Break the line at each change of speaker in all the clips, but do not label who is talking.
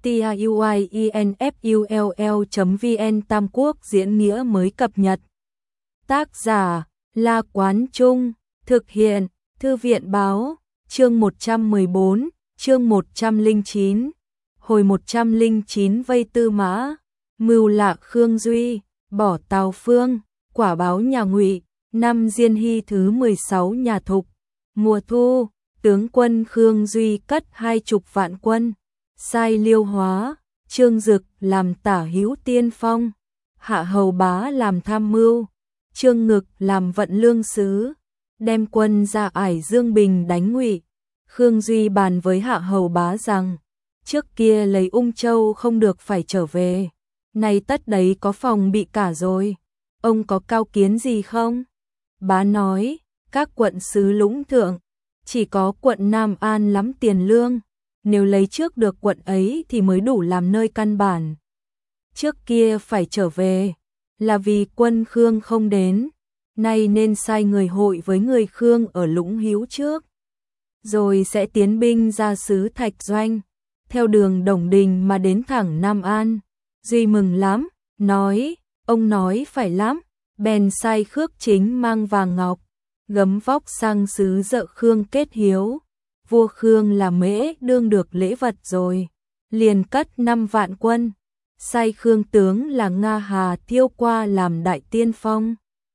tiuinfull.vn Tam Quốc diễn nghĩa mới cập nhật. Tác giả La Quán Trung, thực hiện Thư viện Báo, chương 114, chương 109. Hồi 109 vây Tư Mã, mưu lạ Khương Duy, bỏ Tào Phương, quả báo nhà Ngụy, năm Diên Hy thứ 16 nhà Thục. Mùa thu, tướng quân Khương Duy cất 20 vạn quân, sai Liêu Hóa, Trương Dực làm tả hữu tiên phong, Hạ Hầu Bá làm tham mưu, Trương Ngực làm vận lương sứ, đem quân ra ải Dương Bình đánh Ngụy. Khương Duy bàn với Hạ Hầu Bá rằng, trước kia lấy Ung Châu không được phải trở về, nay tất đấy có phòng bị cả rồi, ông có cao kiến gì không? Bá nói, các quận sứ lũng thượng, chỉ có quận Nam An lắm tiền lương, nếu lấy trước được quận ấy thì mới đủ làm nơi căn bản. Trước kia phải trở về, là vì quân Khương không đến, nay nên sai người hội với người Khương ở Lũng Hữu trước, rồi sẽ tiến binh ra xứ Thạch Doanh, theo đường Đồng Đình mà đến thẳng Nam An. Duy mừng lắm, nói, ông nói phải lắm, bèn sai Khước Chính mang vàng ngọc, gấm vóc sang xứ Dợ Khương kết hiếu. Vua Khương là Mễ đương được lễ vật rồi, liền cất 5 vạn quân, sai Khương tướng là Nga Hà Thiêu qua làm đại tiên phong,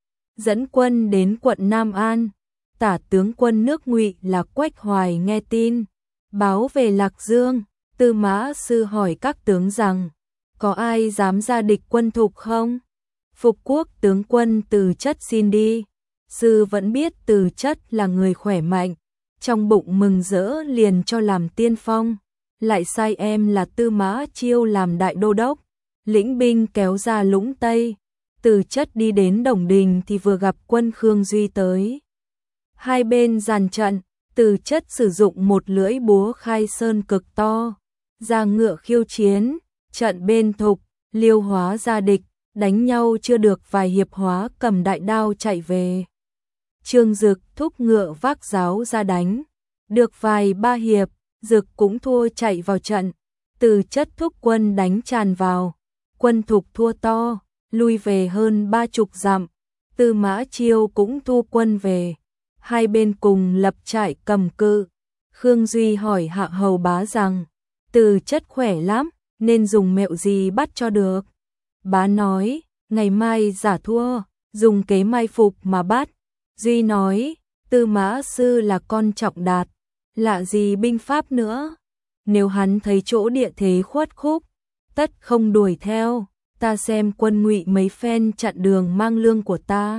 dẫn quân đến quận Nam An. Tả tướng quân nước Ngụy là Quách Hoài nghe tin, báo về Lạc Dương. Tư Mã Sư hỏi các tướng rằng, có ai dám ra địch quân Thục không? Phục Quốc tướng quân Từ Chất xin đi. Sư vẫn biết Từ Chất là người khỏe mạnh, trong bụng mừng rỡ liền cho làm tiên phong, lại sai em là Tư Mã Chiêu làm đại đô đốc, lĩnh binh kéo ra Lũng Tây. Từ Chất đi đến Đồng Đình thì vừa gặp quân Khương Duy tới. Hai bên dàn trận, Từ Chất sử dụng một lưỡi búa khai sơn cực to, ra ngựa khiêu chiến. Trận bên Thục, Liêu Hóa ra địch, đánh nhau chưa được vài hiệp Hóa cầm đại đao chạy về. Trương Dực thúc ngựa vác giáo ra đánh, được vài ba hiệp, Dực cũng thua chạy vào trận. Từ Chất thúc quân đánh tràn vào, quân Thục thua to, lui về hơn 30 dặm. Tư Mã Chiêu cũng thu quân về, hai bên cùng lập trại cầm cự. Khương Duy hỏi Hạ Hầu Bá rằng, Từ Chất khỏe lắm, nên dùng mẹo gì bắt cho được? Bá nói, ngày mai giả thua, dùng kế mai phục mà bắt. Duy nói, Tư Mã Sư là con Trọng Đạt, lạ gì binh pháp nữa. Nếu hắn thấy chỗ địa thế khuất khúc, tất không đuổi theo. Ta xem quân Ngụy mấy phen chặn đường mang lương của ta,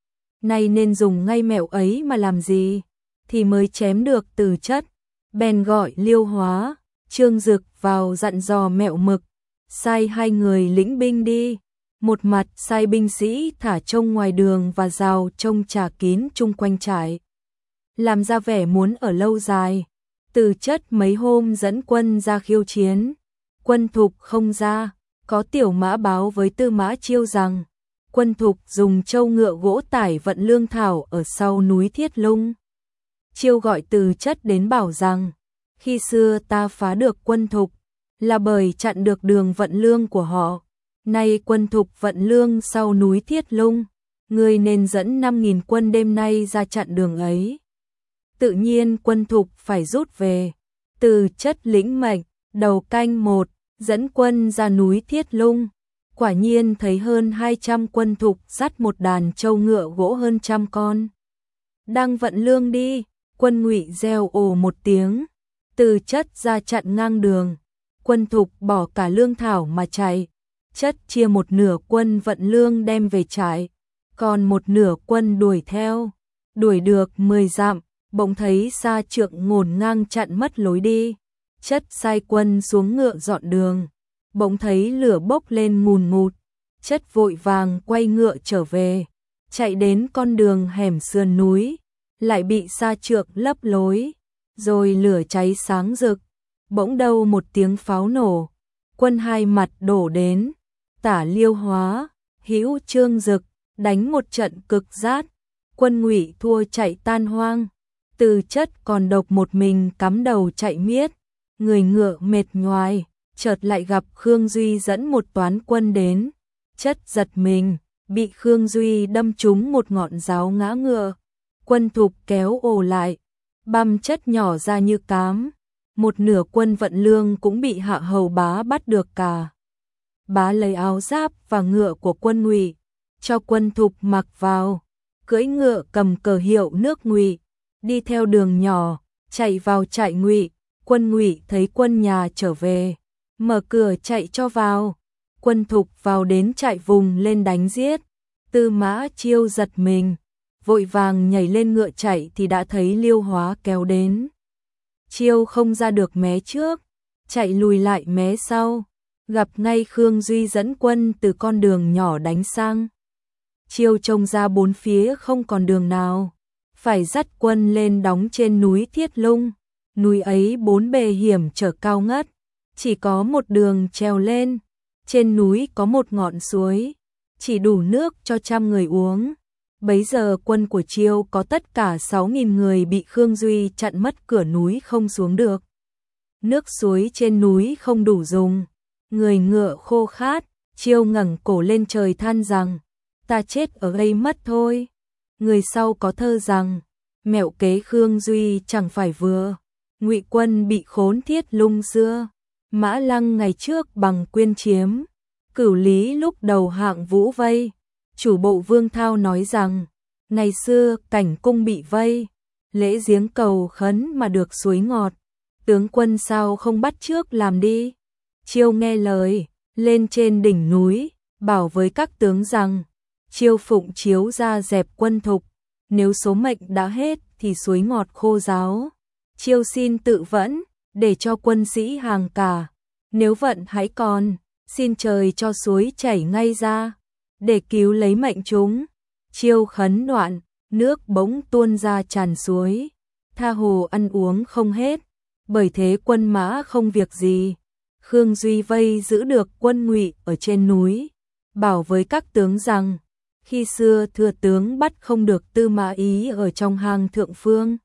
nay nên dùng ngay mẹo ấy mà làm gì, thì mới chém được Từ Chất. Bèn gọi Liêu Hóa, Trương Dực vào dặn dò mẹo mực, sai hai người lĩnh binh đi. Một mặt sai binh sĩ thả trông ngoài đường và rào trông trả kín chung quanh trại, làm ra vẻ muốn ở lâu dài. Từ Chất mấy hôm dẫn quân ra khiêu chiến, quân Thục không ra. Có Tiểu Mã báo với Tư Mã Chiêu rằng, quân Thục dùng trâu ngựa gỗ tải vận lương thảo ở sau núi Thiết Lung. Chiêu gọi Từ Chất đến bảo rằng, khi xưa ta phá được quân Thục, là bởi chặn được đường vận lương của họ. Nay quân Thục vận lương sau núi Thiết Lung, ngươi nên dẫn 5.000 quân đêm nay ra chặn đường ấy. Tự nhiên quân Thục phải rút về. Từ Chất lĩnh mệnh, đầu canh 1, dẫn quân ra núi Thiết Lung. Quả nhiên thấy hơn 200 quân Thục dắt một đàn trâu ngựa gỗ hơn 100 con, đang vận lương đi. Quân Ngụy reo ồ một tiếng, Từ Chất ra chặn ngang đường. Quân Thục bỏ cả lương thảo mà chạy. Chất chia một nửa quân vận lương đem về trại, còn một nửa quân đuổi theo. Đuổi được 10 dặm, bỗng thấy Sa Trượng ngổn ngang chặn mất lối đi. Chất sai quân xuống ngựa dọn đường, bỗng thấy lửa bốc lên ngùn ngụt. Chất vội vàng quay ngựa trở về, chạy đến con đường hẻm sườn núi, lại bị Sa Trượng lấp lối, rồi lửa cháy sáng rực. Bỗng đâu một tiếng pháo nổ, quân hai mặt đổ đến. Tả Liêu Hóa, hữu Trương Dực, đánh một trận cực rát, quân Ngụy thua chạy tan hoang. Từ Chất còn độc một mình cắm đầu chạy miết, người ngựa mệt nhoài, chợt lại gặp Khương Duy dẫn một toán quân đến, chất giật mình, bị Khương Duy đâm trúng một ngọn giáo ngã ngựa. Quân Thục kéo ổ lại, băm chất nhỏ ra như cám. Một nửa quân vận lương cũng bị Hạ Hầu Bá bắt được cả. Bá lấy áo giáp và ngựa của quân Ngụy, cho quân Thục mặc vào, cưỡi ngựa cầm cờ hiệu nước Ngụy, đi theo đường nhỏ, chạy vào trại Ngụy. Quân Ngụy thấy quân nhà trở về, mở cửa chạy cho vào. Quân Thục vào đến trại vùng lên đánh giết. Tư Mã Chiêu giật mình, vội vàng nhảy lên ngựa chạy thì đã thấy Liêu Hóa kéo đến. Chiêu không ra được mé trước, chạy lùi lại mé sau, gặp ngay Khương Duy dẫn quân từ con đường nhỏ đánh sang. Chiêu trông ra bốn phía không còn đường nào, phải dắt quân lên đóng trên núi Thiết Lung. Núi ấy bốn bề hiểm trở cao ngất, chỉ có một đường trèo lên. Trên núi có một ngọn suối, chỉ đủ nước cho 100 người uống. Bấy giờ quân của Chiêu có tất cả 6.000 người bị Khương Duy chặn mất cửa núi không xuống được. Nước suối trên núi không đủ dùng, người ngựa khô khát. Chiêu ngẩng cổ lên trời than rằng, ta chết ở đây mất thôi. Người sau có thơ rằng, mẹo kế Khương Duy chẳng phải vừa, Ngụy quân bị khốn Thiết Lung xưa. Mã Lăng ngày trước bằng Quyên chiếm, Cửu Lý lúc đầu hạng Vũ vây. Chủ bộ Vương Thao nói rằng, ngày xưa cảnh cung bị vây, lễ giếng cầu khấn mà được suối ngọt. Tướng quân sao không bắt trước làm đi. Chiêu nghe lời, lên trên đỉnh núi, bảo với các tướng rằng, Chiêu phụng chiếu ra dẹp quân Thục, nếu số mệnh đã hết thì suối ngọt khô ráo. Chiêu xin tự vẫn, để cho quân sĩ hàng cả, nếu vận hãy còn, xin trời cho suối chảy ngay ra, để cứu lấy mệnh chúng. Chiêu khấn đoạn, nước bỗng tuôn ra tràn suối, tha hồ ăn uống không hết, bởi thế quân Mã không việc gì. Khương Duy vây giữ được quân Ngụy ở trên núi, bảo với các tướng rằng, khi xưa thừa tướng bắt không được Tư Mã Ý ở trong hang Thượng Phương,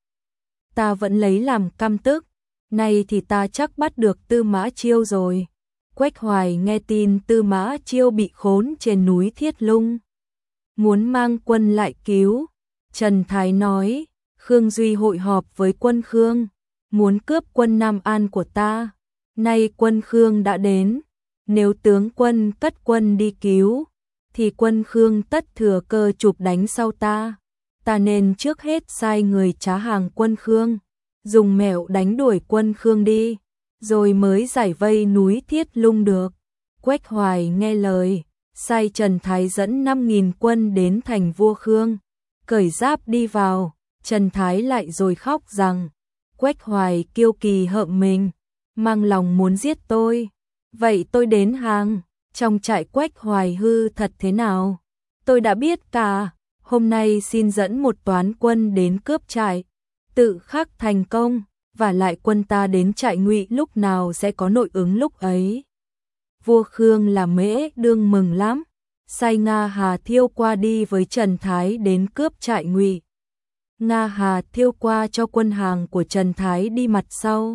ta vẫn lấy làm căm tức, nay thì ta chắc bắt được Tư Mã Chiêu rồi. Quách Hoài nghe tin Tư Mã Chiêu bị khốn trên núi Thiết Lung, muốn mang quân lại cứu. Trần Thái nói, Khương Duy hội họp với quân Khương, muốn cướp quân Nam An của ta. Nay quân Khương đã đến, nếu tướng quân cất quân đi cứu, thì quân Khương tất thừa cơ chụp đánh sau ta. Ta nên trước hết sai người trá hàng quân Khương, dùng mẹo đánh đuổi quân Khương đi, rồi mới giải vây núi Thiết Lung được. Quách Hoài nghe lời, sai Trần Thái dẫn 5.000 quân đến thành vua Khương, cởi giáp đi vào. Trần Thái lại rồi khóc rằng, Quách Hoài kiêu kỳ hợm mình, mang lòng muốn giết tôi. Vậy tôi đến hàng, trong trại Quách Hoài hư thật thế nào, tôi đã biết cả. Hôm nay xin dẫn một toán quân đến cướp trại, tự khắc thành công, và lại quân ta đến trại Ngụy lúc nào sẽ có nội ứng lúc ấy. Vua Khương là Mễ Đương mừng lắm, sai Nga Hà Thiêu qua đi với Trần Thái đến cướp trại Ngụy. Nga Hà Thiêu qua cho quân hàng của Trần Thái đi mặt sau,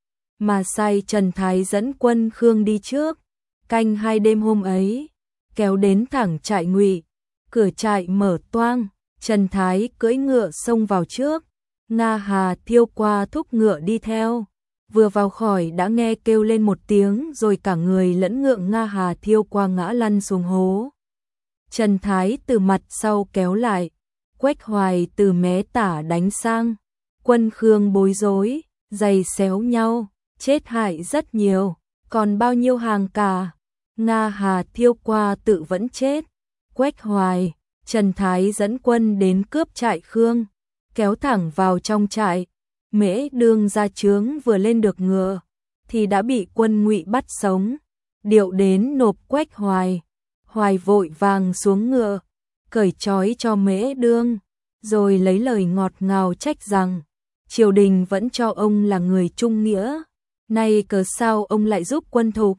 mà sai Trần Thái dẫn quân Khương đi trước. Canh 2 đêm hôm ấy, kéo đến thẳng trại Ngụy, cửa trại mở toang, Trần Thái cưỡi ngựa xông vào trước, Nga Hà Thiêu qua thúc ngựa đi theo. Vừa vào khỏi đã nghe kêu lên một tiếng, rồi cả người lẫn ngựa Nga Hà Thiêu qua ngã lăn xuống hố. Trần Thái từ mặt sau kéo lại, Quách Hoài từ mé tả đánh sang. Quân Khương bối rối, giày xéo nhau, chết hại rất nhiều, còn bao nhiêu hàng cả. Nga Hà Thiêu qua tự vẫn chết. Quách Hoài, Trần Thái dẫn quân đến cướp trại Khương, kéo thẳng vào trong trại. Mễ Đương ra trướng vừa lên được ngựa, thì đã bị quân Ngụy bắt sống, điệu đến nộp Quách Hoài. Hoài vội vàng xuống ngựa, cởi trói cho Mễ Đương, rồi lấy lời ngọt ngào trách rằng, triều đình vẫn cho ông là người trung nghĩa, nay cớ sao ông lại giúp quân Thục.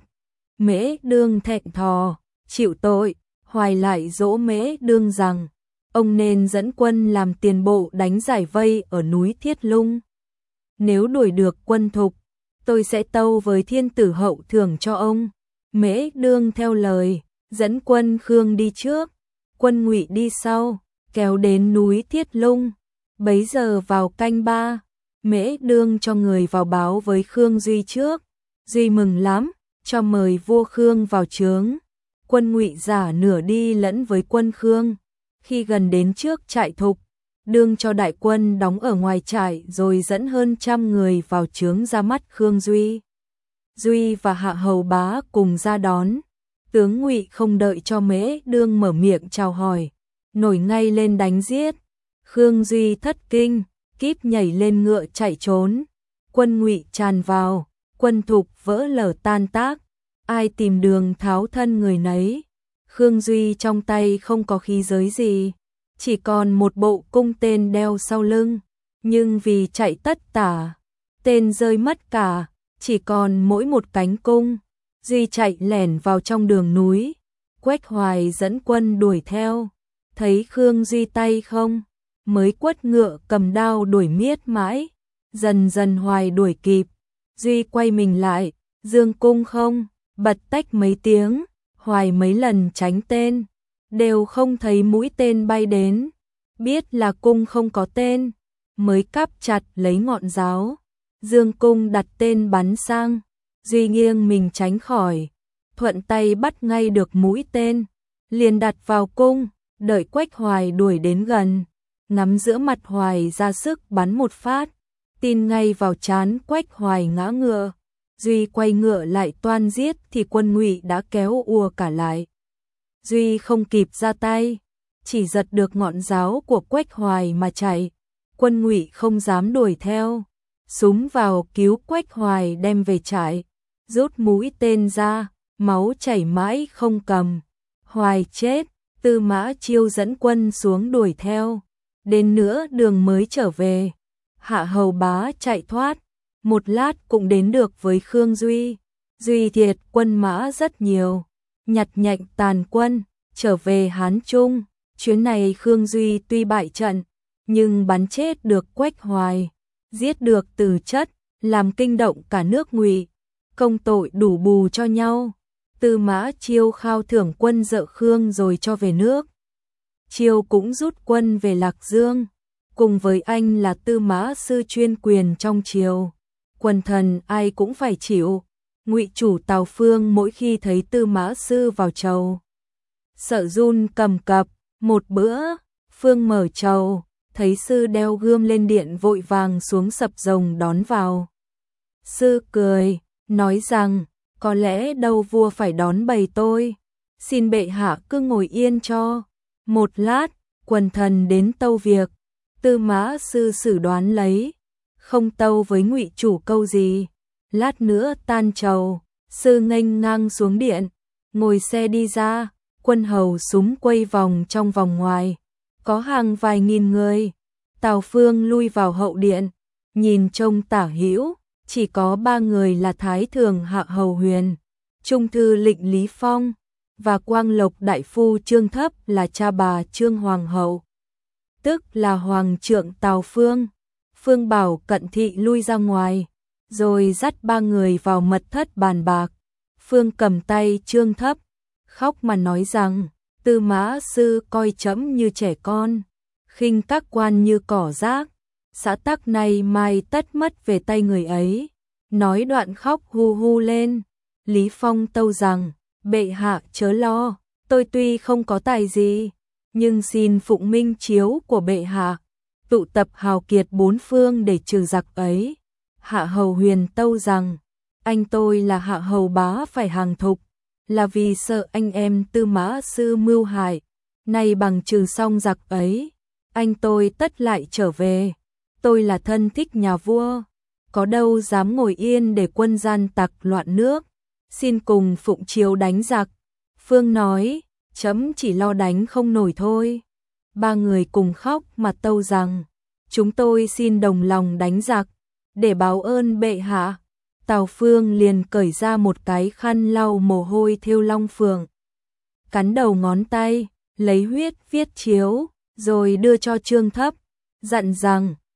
Mễ Đương thẹn thò, chịu tội. Hoài lại dỗ Mễ Đương rằng, ông nên dẫn quân làm tiền bộ đánh giải vây ở núi Thiết Lung. Nếu đuổi được quân Thục, tôi sẽ tâu với thiên tử hậu thưởng cho ông. Mễ Đương theo lời, dẫn quân Khương đi trước, quân Ngụy đi sau, kéo đến núi Thiết Lung. Bấy giờ vào canh 3, Mễ Đương cho người vào báo với Khương Duy trước. Duy mừng lắm, cho mời vua Khương vào trướng. Quân Ngụy giả nửa đi lẫn với quân Khương. Khi gần đến trước trại Thục, Đương cho đại quân đóng ở ngoài trại rồi dẫn hơn 100 người vào trướng ra mắt Khương Duy. Duy và Hạ Hầu Bá cùng ra đón. Tướng Ngụy không đợi cho Mễ Đương mở miệng chào hỏi, nổi ngay lên đánh giết. Khương Duy thất kinh, kíp nhảy lên ngựa chạy trốn. Quân Ngụy tràn vào, quân Thục vỡ lở tan tác, ai tìm đường tháo thân người nấy. Khương Duy trong tay không có khí giới gì, chỉ còn một bộ cung tên đeo sau lưng, nhưng vì chạy tất tả, tên rơi mất cả, chỉ còn mỗi một cánh cung. Duy chạy lẻn vào trong đường núi, Quách Hoài dẫn quân đuổi theo, thấy Khương Duy tay không, mới quất ngựa cầm đao đuổi miết mãi, dần dần Hoài đuổi kịp. Duy quay mình lại, dương cung không, bật tách mấy tiếng, Hoài mấy lần tránh tên, đều không thấy mũi tên bay đến, biết là cung không có tên, mới cắp chặt lấy ngọn giáo, dương cung đặt tên bắn sang. Duy nghiêng mình tránh khỏi, thuận tay bắt ngay được mũi tên, liền đặt vào cung, đợi Quách Hoài đuổi đến gần, ngắm giữa mặt Hoài ra sức bắn một phát, tin ngay vào trán Quách Hoài ngã ngựa. Duy quay ngựa lại toan giết thì quân Ngụy đã kéo ùa cả lại. Duy không kịp ra tay, chỉ giật được ngọn giáo của Quách Hoài mà chạy. Quân Ngụy không dám đuổi theo, súng vào cứu Quách Hoài đem về trại, rút mũi tên ra, máu chảy mãi không cầm. Hoài chết, Tư Mã Chiêu dẫn quân xuống đuổi theo, đến nửa đường mới trở về. Hạ Hầu Bá chạy thoát, một lát cũng đến được với Khương Duy. Duy thiệt quân mã rất nhiều, nhặt nhạnh tàn quân, trở về Hán Trung. Chuyến này Khương Duy tuy bại trận, nhưng bắn chết được Quách Hoài, giết được Từ Chất, làm kinh động cả nước Ngụy, công tội đủ bù cho nhau. Tư Mã Chiêu khao thưởng quân dợ Khương rồi cho về nước. Chiêu cũng rút quân về Lạc Dương, cùng với anh là Tư Mã Sư chuyên quyền trong triều. Quần thần ai cũng phải chịu. Ngụy chủ Tào Phương mỗi khi thấy Tư Mã Sư vào chầu, sợ run cầm cập. Một bữa, Phương mở chầu, thấy Sư đeo gươm lên điện vội vàng xuống sập rồng đón vào. Sư cười, nói rằng, có lẽ đâu vua phải đón bầy tôi, xin bệ hạ cứ ngồi yên cho. Một lát, quần thần đến tâu việc, Tư Mã Sư xử đoán lấy, không tâu với Ngụy chủ câu gì. Lát nữa tan chầu, Sư nghênh ngang xuống điện, ngồi xe đi ra, quân hầu súng quay vòng trong vòng ngoài, có hàng vài nghìn người. Tào Phương lui vào hậu điện, nhìn trông tả hữu, chỉ có 3 người là Thái Thường Hạ Hầu Huyền, Trung thư lệnh Lý Phong và Quang Lộc đại phu Trương Thấp là cha bà Trương Hoàng hậu, tức là hoàng trượng Tào Phương. Phương bảo Cận Thị lui ra ngoài, rồi dắt 3 người vào mật thất bàn bạc. Phương cầm tay Trương Thấp, khóc mà nói rằng, Tư Mã Sư coi trẫm như trẻ con, khinh các quan như cỏ rác, xã tắc này mai tất mất về tay người ấy. Nói đoạn khóc hu hu lên. Lý Phong tâu rằng, bệ hạ chớ lo, tôi tuy không có tài gì, nhưng xin phụng minh chiếu của bệ hạ, tụ tập hào kiệt 4 phương để trừ giặc ấy. Hạ Hầu Huyền tâu rằng, anh tôi là Hạ Hầu Bá phải hàng thục, là vì sợ anh em Tư Mã Sư mưu hại, nay bằng trừ xong giặc ấy, anh tôi tất lại trở về. Tôi là thân thích nhà vua, có đâu dám ngồi yên để quân gian tặc loạn nước, xin cùng phụng chiếu đánh giặc. Phương nói, trẫm chỉ lo đánh không nổi thôi. 3 người cùng khóc mà tâu rằng, chúng tôi xin đồng lòng đánh giặc, để báo ơn bệ hạ. Tào Phương liền cởi ra một cái khăn lau mồ hôi thêu long phượng, cắn đầu ngón tay, lấy huyết viết chiếu, rồi đưa cho Trương Thấp, dặn rằng,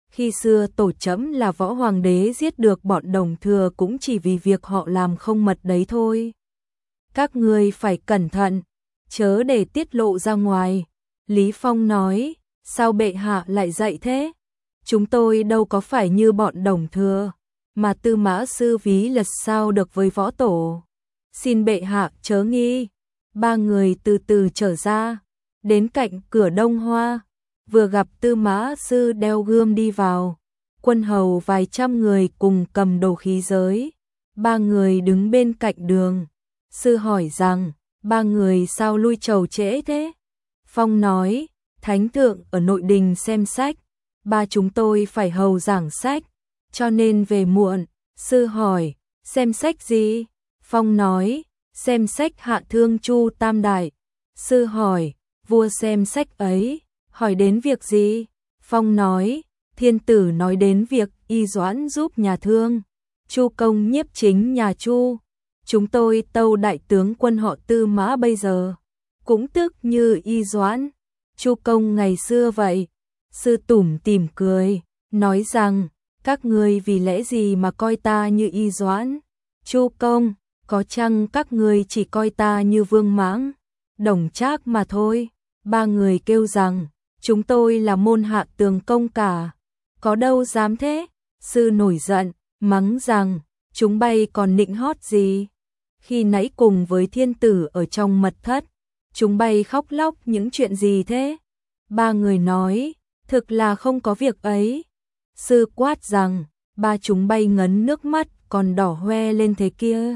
Khi xưa tổ trẫm là võ hoàng đế giết được bọn Đồng Thừa cũng chỉ vì việc họ làm không mật đấy thôi. Các ngươi phải cẩn thận, chớ để tiết lộ ra ngoài. Lý Phong nói, sao bệ hạ lại dạy thế? Chúng tôi đâu có phải như bọn Đồng Thừa, mà Tư Mã sư ví lật sao được với võ tổ. Xin bệ hạ chớ nghi. Ba người từ từ trở ra, đến cạnh cửa Đông Hoa, vừa gặp Tư Mã sư đeo gươm đi vào. Quân hầu vài trăm người cùng cầm đồ khí giới. Ba người đứng bên cạnh đường. Sư hỏi rằng, ba người sao lui chầu trễ thế? Phong nói, thánh thượng ở nội đình xem sách, ba chúng tôi phải hầu giảng sách, cho nên về muộn. Sư hỏi, xem sách gì? Phong nói, xem sách Hạ Thương Chu Tam Đại. Sư hỏi, vua xem sách ấy, hỏi đến việc gì? Phong nói, thiên tử nói đến việc Y Doãn giúp nhà Thương, Chu công nhiếp chính nhà Chu. Chúng tôi tâu đại tướng quân họ Tư Mã bây giờ, cũng tức như Y Doãn, Chu công ngày xưa vậy. Sư tủm tỉm cười, nói rằng, các ngươi vì lẽ gì mà coi ta như Y Doãn, Chu công, có chăng các ngươi chỉ coi ta như Vương Mãng, Đồng Trác mà thôi? Ba người kêu rằng, chúng tôi là môn hạ tường công cả, có đâu dám thế. Sư nổi giận, mắng rằng, chúng bay còn nịnh hót gì? Khi nãy cùng với thiên tử ở trong mật thất, chúng bay khóc lóc những chuyện gì thế? Ba người nói, thực là không có việc ấy. Sư quát rằng, ba chúng bay ngấn nước mắt còn đỏ hoe lên thế kia,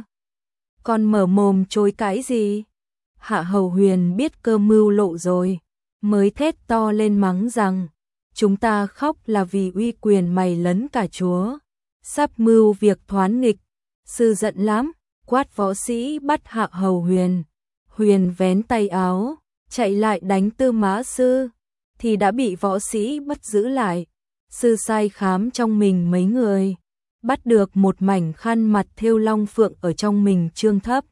còn mở mồm chối cãi gì? Hạ Hầu Huyền biết cơ mưu lộ rồi, mới thét to lên mắng rằng, chúng ta khóc là vì uy quyền mày lấn cả chúa, sắp mưu việc thoán nghịch. Sư giận lắm, quát võ sĩ bắt Hạ Hầu Huyền. Huyền vén tay áo, chạy lại đánh Tư Mã sư, thì đã bị võ sĩ bắt giữ lại. Sư sai khám trong mình mấy người, bắt được một mảnh khăn mặt thêu long phượng ở trong mình trương thấp,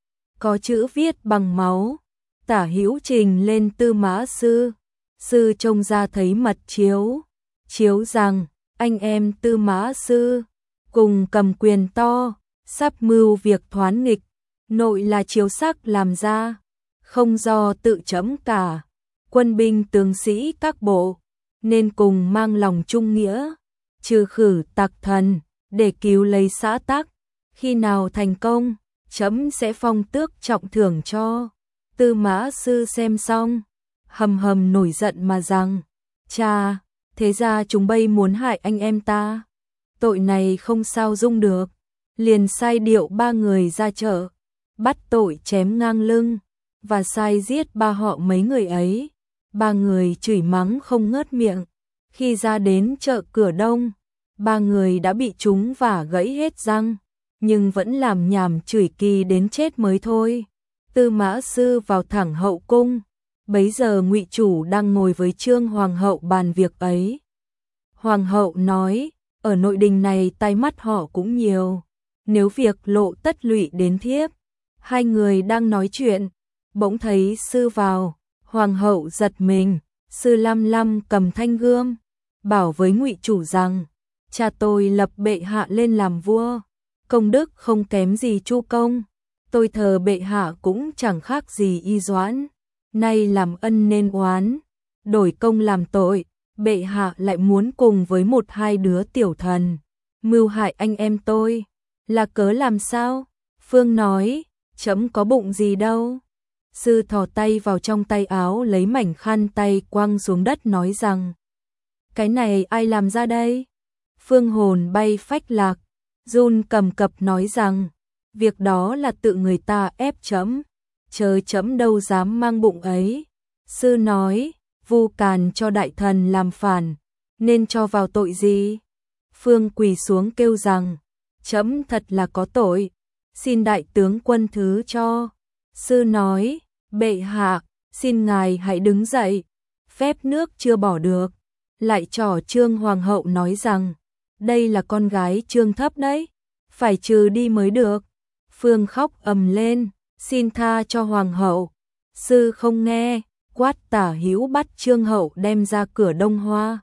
có chữ viết bằng máu, tả hữu trình lên Tư Mã sư. Sư trông ra thấy mật chiếu, chiếu rằng, anh em Tư Mã sư, cùng cầm quyền to, sắp mưu việc thoán nghịch, nội là chiếu sắc làm ra, không do tự trẫm cả, quân binh tướng sĩ các bộ, nên cùng mang lòng trung nghĩa, trừ khử tặc thần, để cứu lấy xã tắc, khi nào thành công, trẫm sẽ phong tước trọng thưởng cho. Tư Mã sư xem xong, hầm hầm nổi giận mà rằng, cha, thế ra chúng bay muốn hại anh em ta, tội này không sao dung được. Liền sai điệu ba người ra chợ, bắt tội chém ngang lưng, và sai giết ba họ mấy người ấy. Ba người chửi mắng không ngớt miệng. Khi ra đến chợ cửa Đông, ba người đã bị chúng vả gãy hết răng, nhưng vẫn làm nhảm chửi kỳ đến chết mới thôi. Tư Mã sư vào thẳng hậu cung, bấy giờ Ngụy chủ đang ngồi với Trương hoàng hậu bàn việc ấy. Hoàng hậu nói, ở nội đình này tai mắt họ cũng nhiều, nếu việc lộ tất lụy đến thiếp. Hai người đang nói chuyện, bỗng thấy sư vào. Hoàng hậu giật mình, sư lăm lăm cầm thanh gươm, bảo với Ngụy chủ rằng, cha tôi lập bệ hạ lên làm vua, công đức không kém gì Chu công, tôi thờ bệ hạ cũng chẳng khác gì Y Doãn, nay làm ân nên oán, đổi công làm tội, bệ hạ lại muốn cùng với một hai đứa tiểu thần mưu hại anh em tôi, là cớ làm sao? Phương nói, trẫm có bụng gì đâu. Sư thò tay vào trong tay áo lấy mảnh khăn tay quăng xuống đất nói rằng, cái này ai làm ra đây? Phương hồn bay phách lạc, run cầm cập nói rằng, việc đó là tự người ta ép trẫm, chớ trẫm đâu dám mang bụng ấy. Sư nói, vu càn cho đại thần làm phản, nên cho vào tội gì? Phương quỳ xuống kêu rằng, trẫm thật là có tội, xin đại tướng quân thứ cho. Sư nói, bệ hạ, xin ngài hãy đứng dậy, phép nước chưa bỏ được. Lại trỏ Trương hoàng hậu nói rằng, đây là con gái Trương thấp đấy, phải trừ đi mới được. Phương khóc ầm lên, xin tha cho hoàng hậu. Sư không nghe, quát tả hữu bắt Trương hậu đem ra cửa Đông Hoa,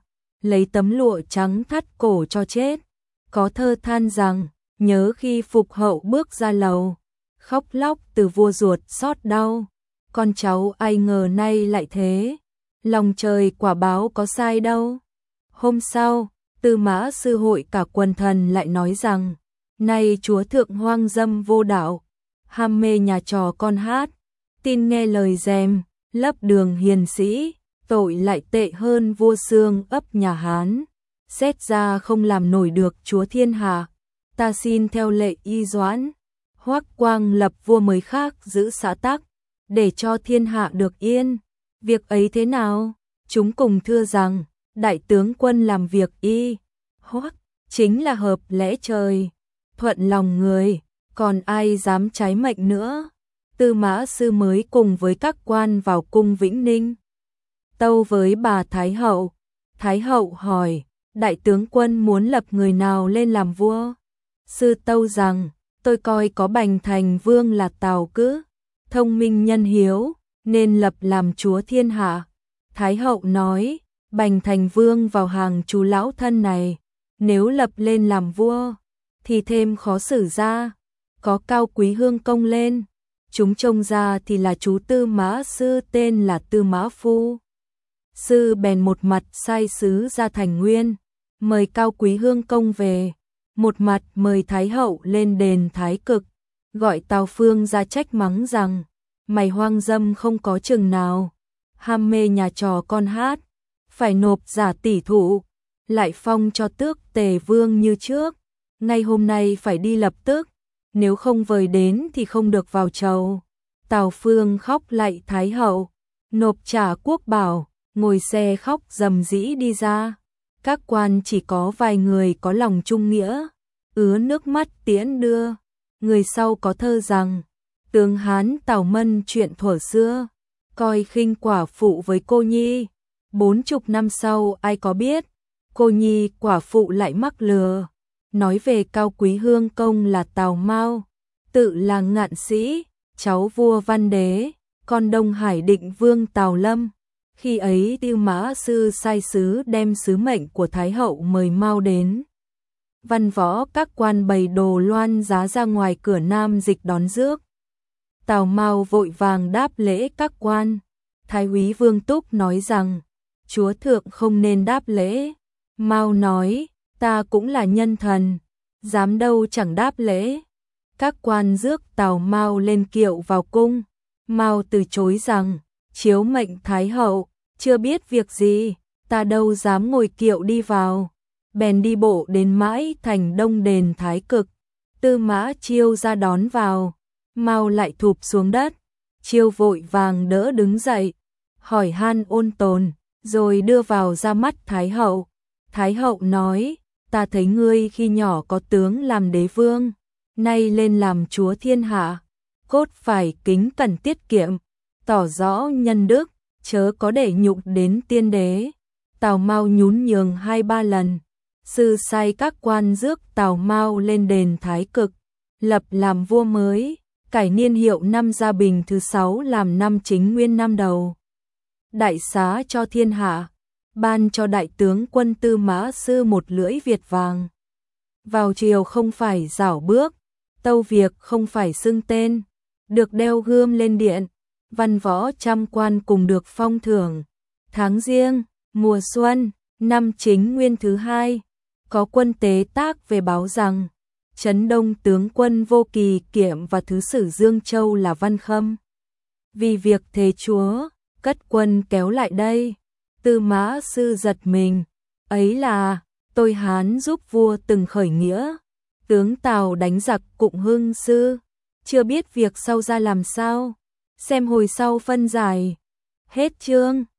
lấy tấm lụa trắng thắt cổ cho chết. Có thơ than rằng, nhớ khi Phục Hậu bước ra lầu, khóc lóc từ vua ruột xót đau, con cháu ai ngờ nay lại thế, lòng trời quả báo có sai đâu. Hôm sau, Tư Mã Sư hội cả quần thần lại nói rằng, nay chúa thượng hoang dâm vô đạo, ham mê nhà trò con hát, tin nghe lời dèm, lấp đường hiền sĩ, tội lại tệ hơn vua Xương ấp nhà Hán. Xét ra không làm nổi được chúa thiên hạ, ta xin theo lệ Y Doãn, Hoắc Quang lập vua mới khác giữ xã tắc, để cho thiên hạ được yên. Việc ấy thế nào? Chúng cùng thưa rằng, đại tướng quân làm việc Y Hoắc chính là hợp lẽ trời, thuận lòng người, còn ai dám trái mệnh nữa. Tư Mã Sư mới cùng với các quan vào cung Vĩnh Ninh, tâu với bà Thái Hậu. Thái Hậu hỏi, đại tướng quân muốn lập người nào lên làm vua? Sư tâu rằng, tôi coi có Bành Thành Vương là Tào Cữ, thông minh nhân hiếu, nên lập làm chúa thiên hạ. Thái Hậu nói, Bành Thành Vương vào hàng chú lão thân này, nếu lập lên làm vua, thì thêm khó xử ra. Có Cao Quý Hương công lên, chúng trông ra thì là chú Tư Mã Sư tên là Tư Mã Phu. Sư bèn một mặt sai sứ ra Thành Nguyên, mời Cao Quý Hương công về, một mặt mời Thái Hậu lên đền Thái Cực, gọi Tào Phương ra trách mắng rằng, mày hoang dâm không có chừng nào, ham mê nhà trò con hát, phải nộp giả tỷ thụ, lại phong cho tước Tề Vương như trước, ngay hôm nay phải đi lập tức, nếu không vời đến thì không được vào chầu. Tào Phương khóc lạy Thái Hậu, nộp trả quốc bảo, ngồi xe khóc rầm rĩ đi ra. Các quan chỉ có vài người có lòng trung nghĩa, ứa nước mắt tiễn đưa. Người sau có thơ rằng, tướng Hán Tào Mân chuyện thuở xưa, coi khinh quả phụ với cô nhi. 40 năm sau ai có biết, cô nhi quả phụ lại mắc lừa. Nói về Cao Quý Hương công là Tào Mao, tự là Ngạn Sĩ, cháu vua Văn Đế, con Đông Hải Định Vương Tào Lâm. Khi ấy Tư Mã Sư sai sứ đem sứ mệnh của Thái Hậu mời Mao đến. Văn võ các quan bày đồ loan giá ra ngoài cửa Nam Dịch đón rước. Tào Mao vội vàng đáp lễ các quan. Thái úy Vương Túc nói rằng, chúa thượng không nên đáp lễ. Mao nói, ta cũng là nhân thần, dám đâu chẳng đáp lễ. Các quan rước Tào Mao lên kiệu vào cung. Mao từ chối rằng, chiếu mệnh Thái Hậu, chưa biết việc gì, ta đâu dám ngồi kiệu đi vào. Bèn đi bộ đến mãi thành đông đền Thái Cực. Tư Mã Chiêu ra đón vào. Mao lại thụp xuống đất. Chiêu vội vàng đỡ đứng dậy, hỏi han ôn tồn, rồi đưa vào ra mắt Thái Hậu. Thái Hậu nói, ta thấy ngươi khi nhỏ có tướng làm đế vương, nay lên làm chúa thiên hạ, cốt phải kính cẩn tiết kiệm, tỏ rõ nhân đức, chớ có để nhục đến tiên đế. Tào Mao nhún nhường 2-3 lần. Sư sai các quan rước Tào Mao lên đền Thái Cực, lập làm vua mới, cải niên hiệu năm Gia Bình thứ 6 làm năm Chính Nguyên năm đầu. Đại xá cho thiên hạ, ban cho đại tướng quân Tư Mã Sư một lưỡi Việt vàng. Vào triều không phải rảo bước, tâu việc không phải xưng tên, được đeo gươm lên điện, văn võ trăm quan cùng được phong thưởng. Tháng Giêng, mùa xuân, năm Chính Nguyên thứ 2, có quân tế tác về báo rằng, Trấn Đông tướng quân Vô Kỳ Kiệm và thứ sử Dương Châu là Văn Khâm, vì việc thế chúa, cất quân kéo lại đây. Tư Mã Sư giật mình, ấy là, tôi Hán giúp vua từng khởi nghĩa, tướng Tào đánh giặc Cụng Hưng Sư, chưa biết việc sau ra làm sao, xem hồi sau phân giải. Hết chương.